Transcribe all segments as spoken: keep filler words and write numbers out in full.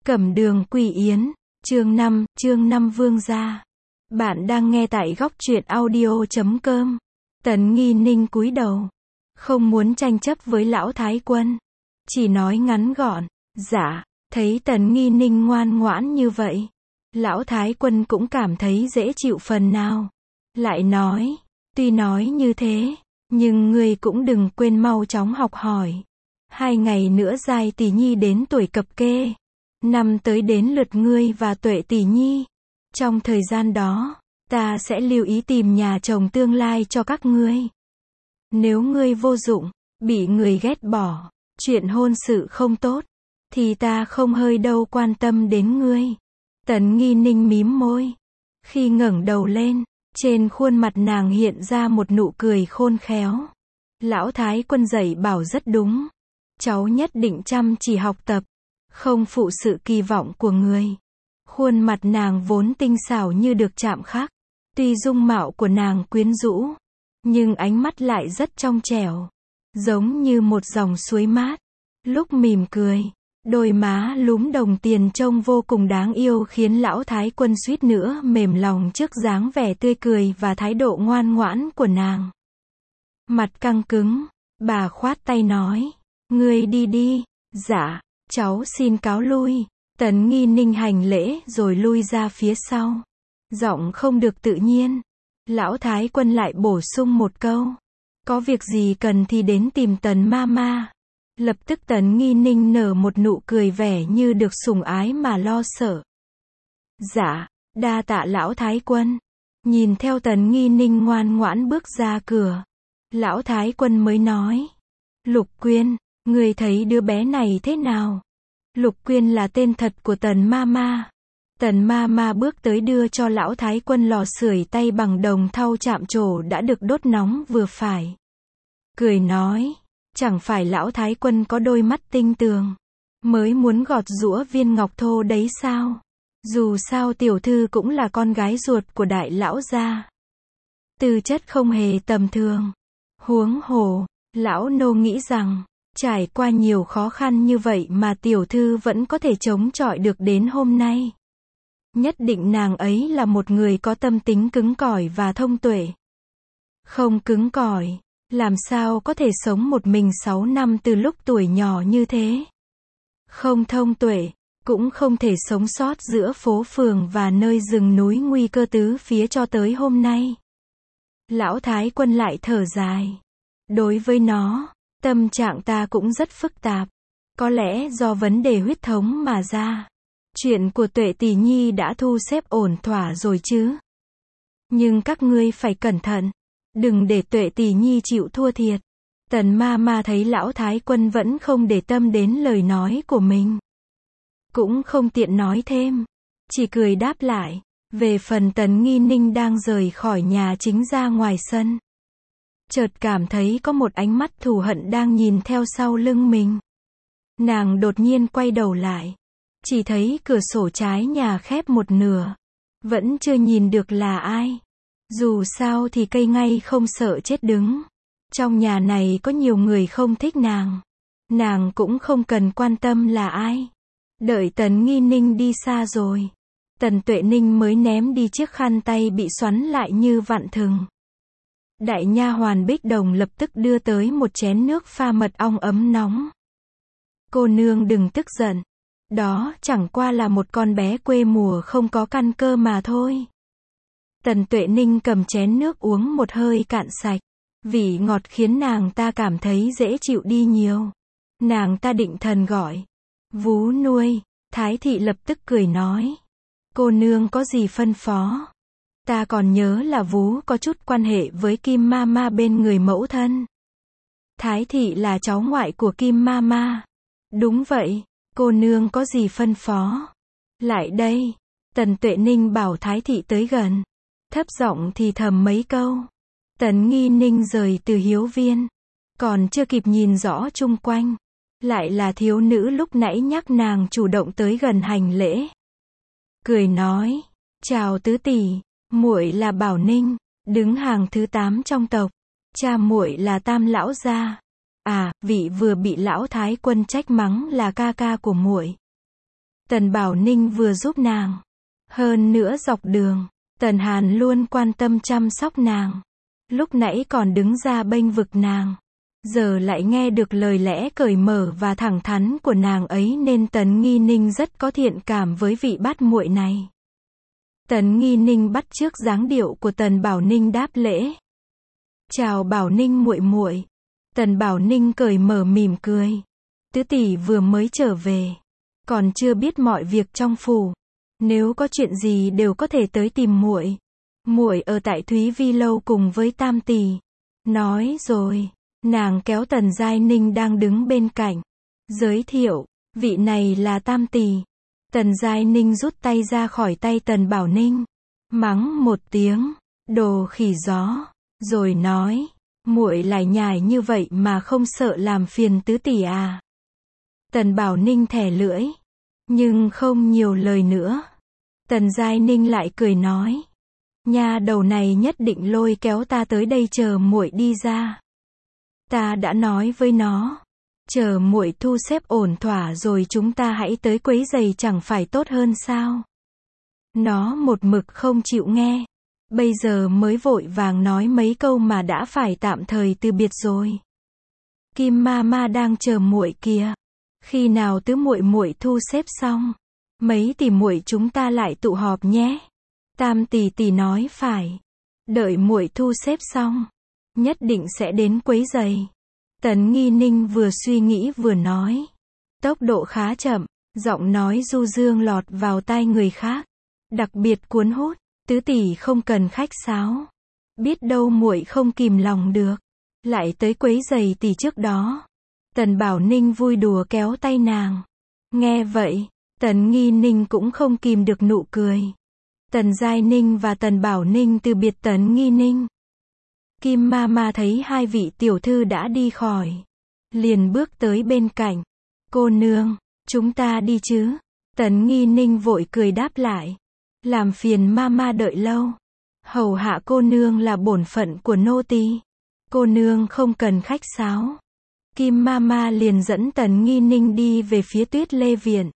Cẩm đường Quỳ Yến, chương năm, chương năm Vương gia. Bạn đang nghe tại góc truyện audio chấm com. Tần Nghi Ninh cúi đầu, không muốn tranh chấp với lão thái quân, chỉ nói ngắn gọn, dạ. Thấy Tần Nghi Ninh ngoan ngoãn như vậy, lão thái quân cũng cảm thấy dễ chịu phần nào. Lại nói, tuy nói như thế, nhưng ngươi cũng đừng quên mau chóng học hỏi. Hai ngày nữa Giai tỷ nhi đến tuổi cập kê, năm tới đến lượt ngươi và Tuệ tỷ nhi. Trong thời gian đó, ta sẽ lưu ý tìm nhà chồng tương lai cho các ngươi. Nếu ngươi vô dụng, bị người ghét bỏ, chuyện hôn sự không tốt, thì ta không hơi đâu quan tâm đến ngươi. Tần Nghi Ninh mím môi, khi ngẩng đầu lên, trên khuôn mặt nàng hiện ra một nụ cười khôn khéo. Lão thái quân dạy bảo rất đúng, cháu nhất định chăm chỉ học tập, không phụ sự kỳ vọng của người. Khuôn mặt nàng vốn tinh xảo như được chạm khắc, tuy dung mạo của nàng quyến rũ, nhưng ánh mắt lại rất trong trẻo, giống như một dòng suối mát. Lúc mỉm cười, đôi má lúm đồng tiền trông vô cùng đáng yêu khiến lão thái quân suýt nữa mềm lòng trước dáng vẻ tươi cười và thái độ ngoan ngoãn của nàng. Mặt căng cứng, bà khoát tay nói, ngươi đi đi. Dạ, cháu xin cáo lui. Tần Nghi Ninh hành lễ rồi lui ra phía sau. Giọng không được tự nhiên. Lão thái quân lại bổ sung một câu, có việc gì cần thì đến tìm Tần ma ma. Lập tức Tần Nghi Ninh nở một nụ cười vẻ như được sủng ái mà lo sợ. Dạ, đa tạ lão thái quân. Nhìn theo Tần Nghi Ninh ngoan ngoãn bước ra cửa, lão thái quân mới nói, Lục Quyên, người thấy đứa bé này thế nào? Lục Quyên là tên thật của Tần ma ma. Tần ma ma bước tới đưa cho lão thái quân lò sưởi tay bằng đồng thau chạm trổ đã được đốt nóng vừa phải. Cười nói, chẳng phải lão thái quân có đôi mắt tinh tường, mới muốn gọt giũa viên ngọc thô đấy sao? Dù sao tiểu thư cũng là con gái ruột của đại lão gia, tư chất không hề tầm thường. Huống hồ, lão nô nghĩ rằng, trải qua nhiều khó khăn như vậy mà tiểu thư vẫn có thể chống chọi được đến hôm nay. Nhất định nàng ấy là một người có tâm tính cứng cỏi và thông tuệ. Không cứng cỏi, làm sao có thể sống một mình sáu năm từ lúc tuổi nhỏ như thế? Không thông tuệ, cũng không thể sống sót giữa phố phường và nơi rừng núi nguy cơ tứ phía cho tới hôm nay. Lão thái quân lại thở dài. Đối với nó, tâm trạng ta cũng rất phức tạp. Có lẽ do vấn đề huyết thống mà ra. Chuyện của Tuệ tỷ nhi đã thu xếp ổn thỏa rồi chứ. Nhưng các ngươi phải cẩn thận, đừng để Tuệ tỷ nhi chịu thua thiệt. Tần ma ma thấy lão thái quân vẫn không để tâm đến lời nói của mình, cũng không tiện nói thêm, chỉ cười đáp lại. Về phần Tần Nghi Ninh đang rời khỏi nhà chính ra ngoài sân, chợt cảm thấy có một ánh mắt thù hận đang nhìn theo sau lưng mình. Nàng đột nhiên quay đầu lại, chỉ thấy cửa sổ trái nhà khép một nửa, vẫn chưa nhìn được là ai. Dù sao thì cây ngay không sợ chết đứng. Trong nhà này có nhiều người không thích nàng, nàng cũng không cần quan tâm là ai. Đợi Tần Nghi Ninh đi xa rồi, Tần Tuệ Ninh mới ném đi chiếc khăn tay bị xoắn lại như vặn thừng. Đại nha hoàn Bích Đồng lập tức đưa tới một chén nước pha mật ong ấm nóng. Cô nương đừng tức giận, đó chẳng qua là một con bé quê mùa không có căn cơ mà thôi. Tần Tuệ Ninh cầm chén nước uống một hơi cạn sạch, vị ngọt khiến nàng ta cảm thấy dễ chịu đi nhiều. Nàng ta định thần gọi, Vú nuôi. Thái thị lập tức cười nói, cô nương có gì phân phó? Ta còn nhớ là Vú có chút quan hệ với Kim ma ma bên người mẫu thân. Thái thị là cháu ngoại của Kim ma ma. Đúng vậy, cô nương có gì phân phó? Lại đây. Tần Tuệ Ninh bảo Thái thị tới gần, thấp giọng thì thầm mấy câu. Tần Nghi Ninh rời từ hiếu viên, còn chưa kịp nhìn rõ chung quanh, lại là thiếu nữ lúc nãy nhắc nàng chủ động tới gần hành lễ. Cười nói, chào tứ tỷ, muội là Bảo Ninh, đứng hàng thứ tám trong tộc, cha muội là Tam lão gia. À, vị vừa bị lão thái quân trách mắng là ca ca của muội. Tần Bảo Ninh vừa giúp nàng. Hơn nữa dọc đường, Tần Hàn luôn quan tâm chăm sóc nàng. Lúc nãy còn đứng ra bênh vực nàng. Giờ lại nghe được lời lẽ cởi mở và thẳng thắn của nàng ấy nên Tần Nghi Ninh rất có thiện cảm với vị bát muội này. Tần Nghi Ninh bắt chước dáng điệu của Tần Bảo Ninh đáp lễ. Chào Bảo Ninh muội muội. Tần Bảo Ninh cởi mở mỉm cười. Tứ tỷ vừa mới trở về, còn chưa biết mọi việc trong phủ. Nếu có chuyện gì đều có thể tới tìm muội. Muội ở tại Thúy Vi lâu cùng với Tam tỷ. Nói rồi, nàng kéo Tần Giai Ninh đang đứng bên cạnh, giới thiệu, vị này là Tam tỷ. Tần Giai Ninh rút tay ra khỏi tay Tần Bảo Ninh, mắng một tiếng, đồ khỉ gió, rồi nói, muội lải nhải như vậy mà không sợ làm phiền tứ tỷ à? Tần Bảo Ninh thẻ lưỡi, nhưng không nhiều lời nữa. Tần Giai Ninh lại cười nói, nha đầu này nhất định lôi kéo ta tới đây chờ muội đi ra. Ta đã nói với nó, chờ muội thu xếp ổn thỏa rồi chúng ta hãy tới quấy giày chẳng phải tốt hơn sao? Nó một mực không chịu nghe, bây giờ mới vội vàng nói mấy câu mà đã phải tạm thời từ biệt rồi. Kim ma ma đang chờ muội kìa, khi nào tứ muội muội thu xếp xong, mấy tỷ muội chúng ta lại tụ họp nhé. Tam tỷ tỷ nói phải, đợi muội thu xếp xong, nhất định sẽ đến quấy giày. Tần Nghi Ninh vừa suy nghĩ vừa nói, tốc độ khá chậm, giọng nói du dương lọt vào tai người khác, đặc biệt cuốn hút. Tứ tỷ không cần khách sáo, biết đâu muội không kìm lòng được, lại tới quấy giày tỷ trước đó. Tần Bảo Ninh vui đùa kéo tay nàng. Nghe vậy, Tần Nghi Ninh cũng không kìm được nụ cười. Tần Giai Ninh và Tần Bảo Ninh từ biệt Tần Nghi Ninh. Kim ma ma thấy hai vị tiểu thư đã đi khỏi, liền bước tới bên cạnh. Cô nương, chúng ta đi chứ? Tần Nghi Ninh vội cười đáp lại. Làm phiền ma ma đợi lâu. Hầu hạ cô nương là bổn phận của nô tỳ. Cô nương không cần khách sáo. Kim ma ma liền dẫn Tần Nghi Ninh đi về phía Tuyết Lê Viện.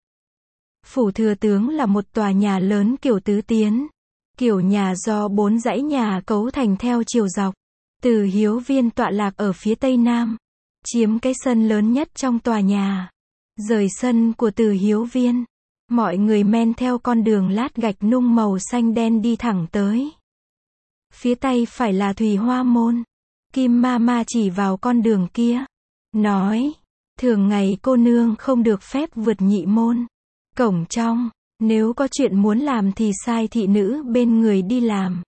Phủ thừa tướng là một tòa nhà lớn kiểu tứ tiến. Kiểu nhà do bốn dãy nhà cấu thành theo chiều dọc. Từ Hiếu Viên tọa lạc ở phía tây nam, chiếm cái sân lớn nhất trong tòa nhà. Rời sân của Từ Hiếu Viên, mọi người men theo con đường lát gạch nung màu xanh đen đi thẳng tới. Phía tây phải là Thùy Hoa Môn. Kim ma ma chỉ vào con đường kia, nói, thường ngày cô nương không được phép vượt nhị môn. Cổng trong, nếu có chuyện muốn làm thì sai thị nữ bên người đi làm.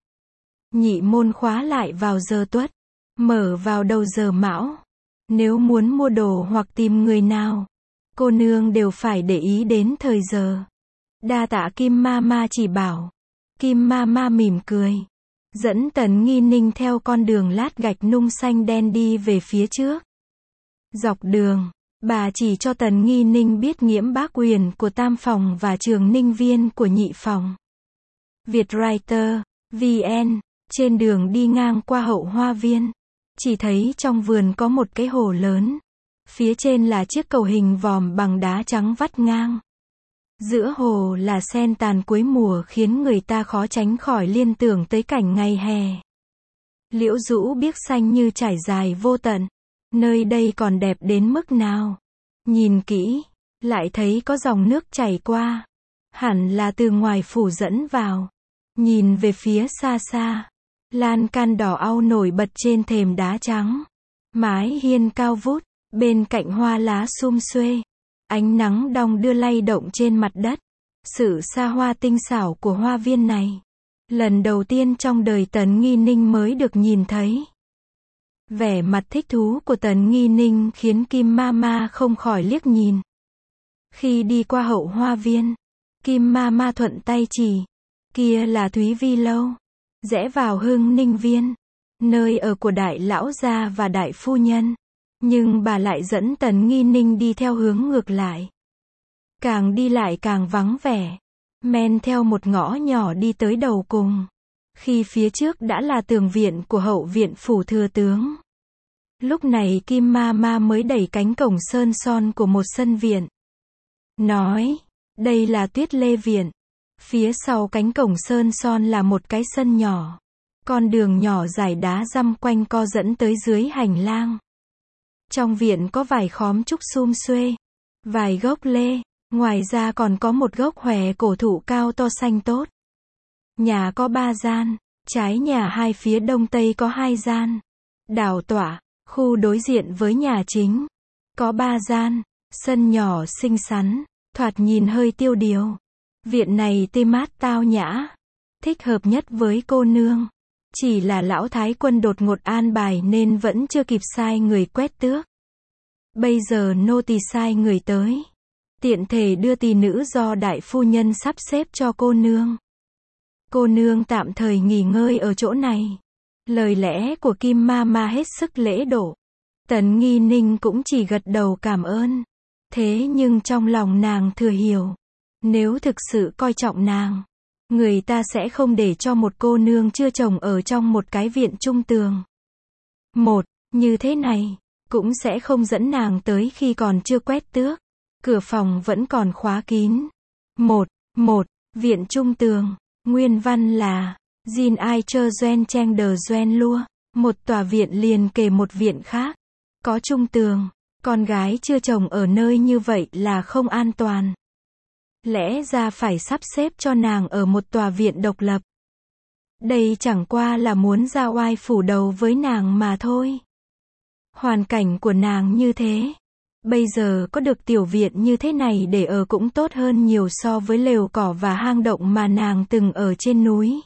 Nhị môn khóa lại vào giờ tuất, mở vào đầu giờ mão. Nếu muốn mua đồ hoặc tìm người nào, cô nương đều phải để ý đến thời giờ. Đa tạ Kim ma ma chỉ bảo. Kim ma ma mỉm cười, dẫn Tần Nghi Ninh theo con đường lát gạch nung xanh đen đi về phía trước. Dọc đường, bà chỉ cho Tần Nghi Ninh biết Nghiễm Bác Uyển của tam phòng và Trường Ninh Viên của nhị phòng. Vietwriter, vê en. Trên đường đi ngang qua Hậu Hoa Viên, chỉ thấy trong vườn có một cái hồ lớn. Phía trên là chiếc cầu hình vòm bằng đá trắng vắt ngang. Giữa hồ là sen tàn cuối mùa khiến người ta khó tránh khỏi liên tưởng tới cảnh ngày hè. Liễu rũ biếc xanh như trải dài vô tận. Nơi đây còn đẹp đến mức nào? Nhìn kỹ, lại thấy có dòng nước chảy qua. Hẳn là từ ngoài phủ dẫn vào. Nhìn về phía xa xa, lan can đỏ au nổi bật trên thềm đá trắng. Mái hiên cao vút, bên cạnh hoa lá sum xuê. Ánh nắng đong đưa lay động trên mặt đất. Sự xa hoa tinh xảo của hoa viên này, lần đầu tiên trong đời Tần Nghi Ninh mới được nhìn thấy. Vẻ mặt thích thú của Tần Nghi Ninh khiến Kim ma ma không khỏi liếc nhìn. Khi đi qua Hậu Hoa Viên, Kim ma ma thuận tay chỉ. Kia là Thúy Vi lâu. Rẽ vào Hưng Ninh Viên, nơi ở của đại lão gia và đại phu nhân. Nhưng bà lại dẫn Tần Nghi Ninh đi theo hướng ngược lại. Càng đi lại càng vắng vẻ. Men theo một ngõ nhỏ đi tới đầu cùng. Khi phía trước đã là tường viện của hậu viện phủ thừa tướng. Lúc này Kim ma ma mới đẩy cánh cổng sơn son của một sân viện. Nói, Đây là Tuyết Lê Viện. Phía sau cánh cổng sơn son là một cái sân nhỏ. Con đường nhỏ dải đá răm quanh co dẫn tới dưới hành lang. Trong viện có vài khóm trúc sum xuê, vài gốc lê, ngoài ra còn có một gốc hòe cổ thụ cao to xanh tốt. Nhà có ba gian, trái nhà hai phía đông tây có hai gian. Đảo tọa, khu đối diện với nhà chính, có ba gian, sân nhỏ xinh xắn, thoạt nhìn hơi tiêu điều. Viện này tươi mát tao nhã, thích hợp nhất với cô nương. Chỉ là lão thái quân đột ngột an bài nên vẫn chưa kịp sai người quét tước. Bây giờ nô tỳ sai người tới, tiện thể đưa tỳ nữ do đại phu nhân sắp xếp cho cô nương. Cô nương tạm thời nghỉ ngơi ở chỗ này. Lời lẽ của Kim Ma Ma hết sức lễ độ. Tần Nghi Ninh cũng chỉ gật đầu cảm ơn. Thế nhưng trong lòng nàng thừa hiểu, nếu thực sự coi trọng nàng, người ta sẽ không để cho một cô nương chưa chồng ở trong một cái viện trung tường. Một, như thế này, cũng sẽ không dẫn nàng tới khi còn chưa quét tước. Cửa phòng vẫn còn khóa kín. Một, một, viện trung tường, nguyên văn là Jin ai chơ doen cheng đờ doen lua. Một tòa viện liền kề một viện khác. Có trung tường, con gái chưa chồng ở nơi như vậy là không an toàn. Lẽ ra phải sắp xếp cho nàng ở một tòa viện độc lập. Đây chẳng qua là muốn ra oai phủ đầu với nàng mà thôi. Hoàn cảnh của nàng như thế, bây giờ có được tiểu viện như thế này để ở cũng tốt hơn nhiều so với lều cỏ và hang động mà nàng từng ở trên núi.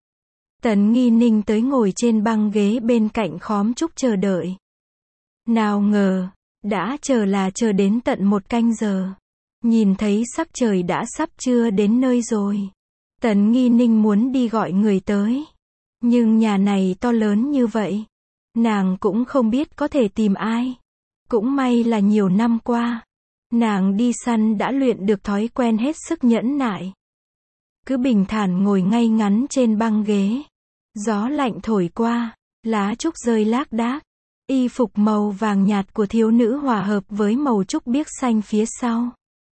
Tần Nghi Ninh tới ngồi trên băng ghế bên cạnh khóm trúc chờ đợi. Nào ngờ, đã chờ là chờ đến tận một canh giờ. Nhìn thấy sắc trời đã sắp trưa đến nơi rồi. Tần Nghi Ninh muốn đi gọi người tới. Nhưng nhà này to lớn như vậy, nàng cũng không biết có thể tìm ai. Cũng may là nhiều năm qua, nàng đi săn đã luyện được thói quen hết sức nhẫn nại. Cứ bình thản ngồi ngay ngắn trên băng ghế. Gió lạnh thổi qua, lá trúc rơi lác đác. Y phục màu vàng nhạt của thiếu nữ hòa hợp với màu trúc biếc xanh phía sau,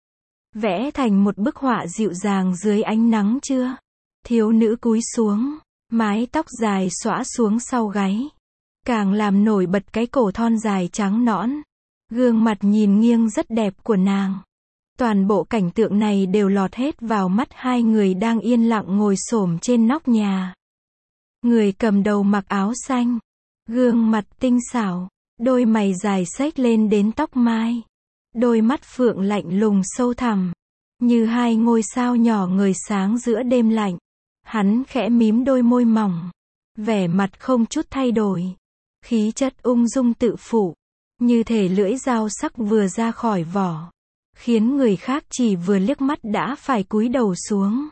vẽ thành một bức họa dịu dàng dưới ánh nắng trưa. Thiếu nữ cúi xuống, mái tóc dài xõa xuống sau gáy, càng làm nổi bật cái cổ thon dài trắng nõn. Gương mặt nhìn nghiêng rất đẹp của nàng. Toàn bộ cảnh tượng này đều lọt hết vào mắt hai người đang yên lặng ngồi xổm trên nóc nhà. Người cầm đầu mặc áo xanh, gương mặt tinh xảo, đôi mày dài xếch lên đến tóc mai. Đôi mắt phượng lạnh lùng sâu thẳm, như hai ngôi sao nhỏ ngời sáng giữa đêm lạnh. Hắn khẽ mím đôi môi mỏng, vẻ mặt không chút thay đổi. Khí chất ung dung tự phụ, như thể lưỡi dao sắc vừa ra khỏi vỏ, khiến người khác chỉ vừa liếc mắt đã phải cúi đầu xuống.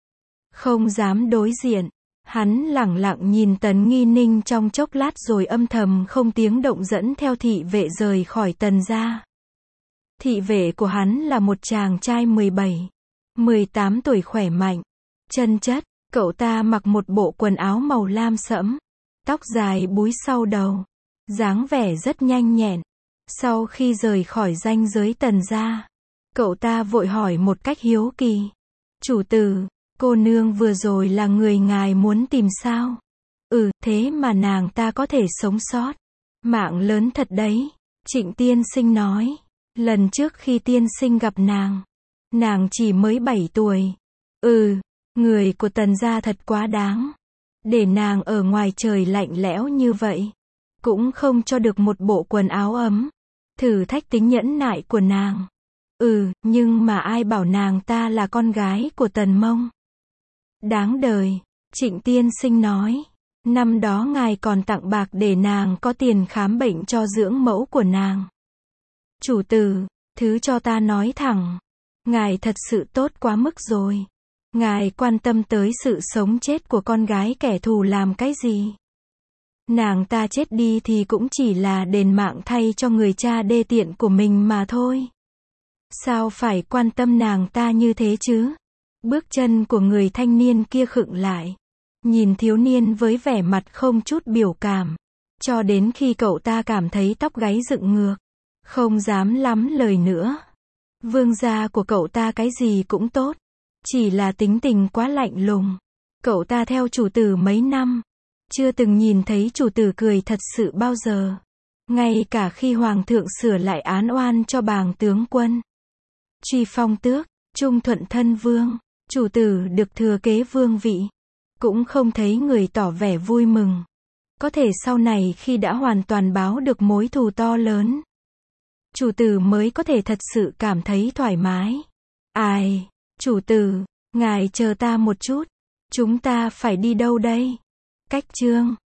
Không dám đối diện, hắn lẳng lặng nhìn Tần Nghi Ninh trong chốc lát rồi âm thầm không tiếng động dẫn theo thị vệ rời khỏi Tần gia. Thị vệ của hắn là một chàng trai mười bảy, mười tám tuổi khỏe mạnh, chân chất. Cậu ta mặc một bộ quần áo màu lam sẫm, tóc dài búi sau đầu, dáng vẻ rất nhanh nhẹn. Sau khi rời khỏi ranh giới Tần gia, cậu ta vội hỏi một cách hiếu kỳ. Chủ tử, cô nương vừa rồi là người ngài muốn tìm sao? Ừ, thế mà nàng ta có thể sống sót. Mạng lớn thật đấy. Trịnh tiên sinh nói. Lần trước khi tiên sinh gặp nàng, nàng chỉ mới bảy tuổi. Ừ, người của Tần gia thật quá đáng. Để nàng ở ngoài trời lạnh lẽo như vậy, cũng không cho được một bộ quần áo ấm. Thử thách tính nhẫn nại của nàng. Ừ, nhưng mà ai bảo nàng ta là con gái của Tần Mông. Đáng đời, Trịnh tiên sinh nói. Năm đó ngài còn tặng bạc để nàng có tiền khám bệnh cho dưỡng mẫu của nàng. Chủ tử, thứ cho ta nói thẳng. Ngài thật sự tốt quá mức rồi. Ngài quan tâm tới sự sống chết của con gái kẻ thù làm cái gì? Nàng ta chết đi thì cũng chỉ là đền mạng thay cho người cha đê tiện của mình mà thôi. Sao phải quan tâm nàng ta như thế chứ? Bước chân của người thanh niên kia khựng lại. Nhìn thiếu niên với vẻ mặt không chút biểu cảm. Cho đến khi cậu ta cảm thấy tóc gáy dựng ngược. Không dám lắm lời nữa. Vương gia của cậu ta cái gì cũng tốt. Chỉ là tính tình quá lạnh lùng. Cậu ta theo chủ tử mấy năm. Chưa từng nhìn thấy chủ tử cười thật sự bao giờ. Ngay cả khi hoàng thượng sửa lại án oan cho bàng tướng quân. Truy phong tước, trung thuận thân vương. Chủ tử được thừa kế vương vị. Cũng không thấy người tỏ vẻ vui mừng. Có thể sau này khi đã hoàn toàn báo được mối thù to lớn. Chủ tử mới có thể thật sự cảm thấy thoải mái. Ai, chủ tử, ngài chờ ta một chút. Chúng ta phải đi đâu đây? Cách chương